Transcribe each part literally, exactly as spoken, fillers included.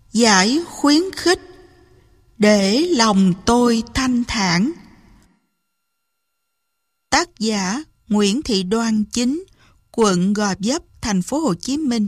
Giải khuyến khích để lòng tôi thanh thản. Tác giả Nguyễn Thị Đoan Chính, quận Gò Vấp, thành phố Hồ Chí Minh.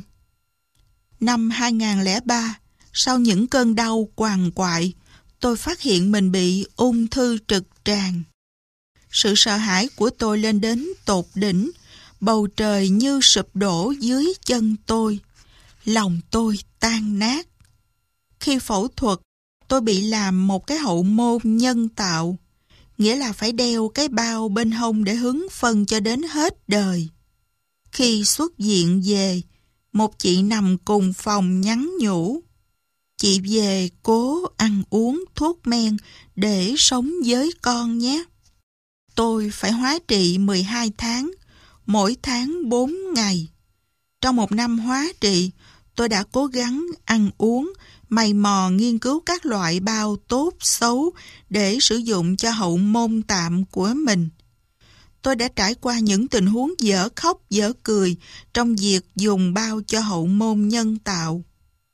Năm hai không không ba, sau những cơn đau quằn quại, tôi phát hiện mình bị ung thư trực tràng. Sự sợ hãi của tôi lên đến tột đỉnh, bầu trời như sụp đổ dưới chân tôi. Lòng tôi tan nát. Khi phẫu thuật, tôi bị làm một cái hậu môn nhân tạo, nghĩa là phải đeo cái bao bên hông để hứng phân cho đến hết đời. Khi xuất viện về, một chị nằm cùng phòng nhắn nhủ: "Chị về cố ăn uống thuốc men để sống với con nhé." Tôi phải hóa trị mười hai tháng, mỗi tháng bốn ngày. Trong một năm hóa trị, tôi đã cố gắng ăn uống, mày mò nghiên cứu các loại bao tốt xấu để sử dụng cho hậu môn tạm của mình. Tôi đã trải qua những tình huống dở khóc dở cười trong việc dùng bao cho hậu môn nhân tạo.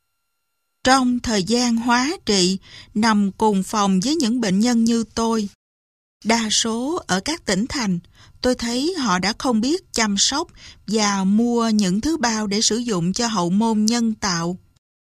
Trong thời gian hóa trị, nằm cùng phòng với những bệnh nhân như tôi, đa số ở các tỉnh thành, tôi thấy họ đã không biết chăm sóc và mua những thứ bao để sử dụng cho hậu môn nhân tạo.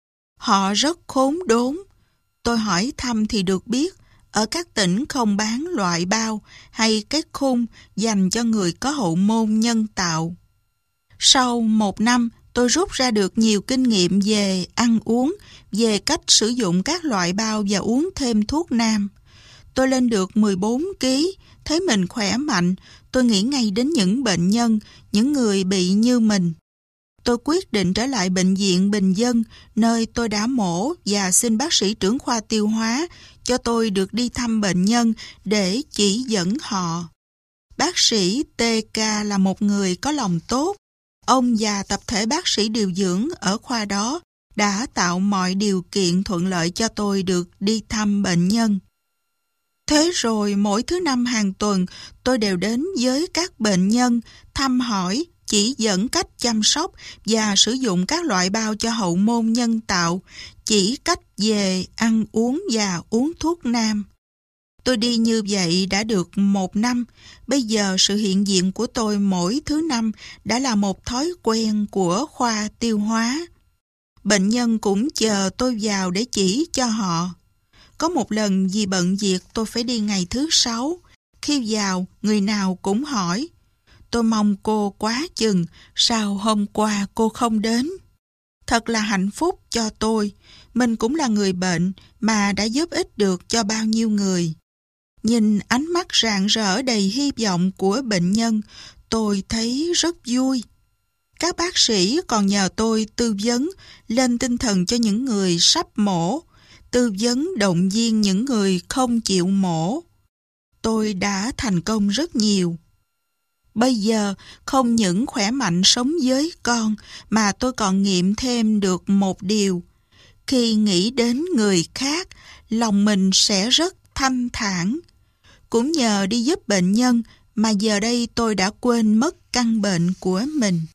Họ rất khốn đốn. Tôi hỏi thăm thì được biết, ở các tỉnh không bán loại bao hay cái khung dành cho người có hậu môn nhân tạo. Sau một năm, tôi rút ra được nhiều kinh nghiệm về ăn uống, về cách sử dụng các loại bao và uống thêm thuốc nam. Tôi lên được mười bốn ki lô gam, thấy mình khỏe mạnh. Tôi nghĩ ngay đến những bệnh nhân, những người bị như mình. Tôi quyết định trở lại bệnh viện Bình Dân, nơi tôi đã mổ, và xin bác sĩ trưởng khoa tiêu hóa cho tôi được đi thăm bệnh nhân để chỉ dẫn họ. Bác sĩ tê ca là một người có lòng tốt. Ông và tập thể bác sĩ điều dưỡng ở khoa đó đã tạo mọi điều kiện thuận lợi cho tôi được đi thăm bệnh nhân. Thế rồi mỗi thứ năm hàng tuần, tôi đều đến với các bệnh nhân, thăm hỏi, chỉ dẫn cách chăm sóc và sử dụng các loại bao cho hậu môn nhân tạo, chỉ cách về ăn uống và uống thuốc nam. Tôi đi như vậy đã được một năm. Bây giờ sự hiện diện của tôi mỗi thứ năm đã là một thói quen của khoa tiêu hóa. Bệnh nhân cũng chờ tôi vào để chỉ cho họ. Có một lần vì bận việc tôi phải đi ngày thứ sáu. Khi vào, người nào cũng hỏi: "Tôi mong cô quá chừng, sao hôm qua cô không đến?" Thật là hạnh phúc cho tôi. Mình cũng là người bệnh mà đã giúp ích được cho bao nhiêu người. Nhìn ánh mắt rạng rỡ đầy hy vọng của bệnh nhân, tôi thấy rất vui. Các bác sĩ còn nhờ tôi tư vấn lên tinh thần cho những người sắp mổ, tư vấn động viên những người không chịu mổ. Tôi đã thành công rất nhiều. Bây giờ không những khỏe mạnh sống với con, mà tôi còn nghiệm thêm được một điều. Khi nghĩ đến người khác, lòng mình sẽ rất thanh thản. Cũng nhờ đi giúp bệnh nhân mà giờ đây tôi đã quên mất căn bệnh của mình.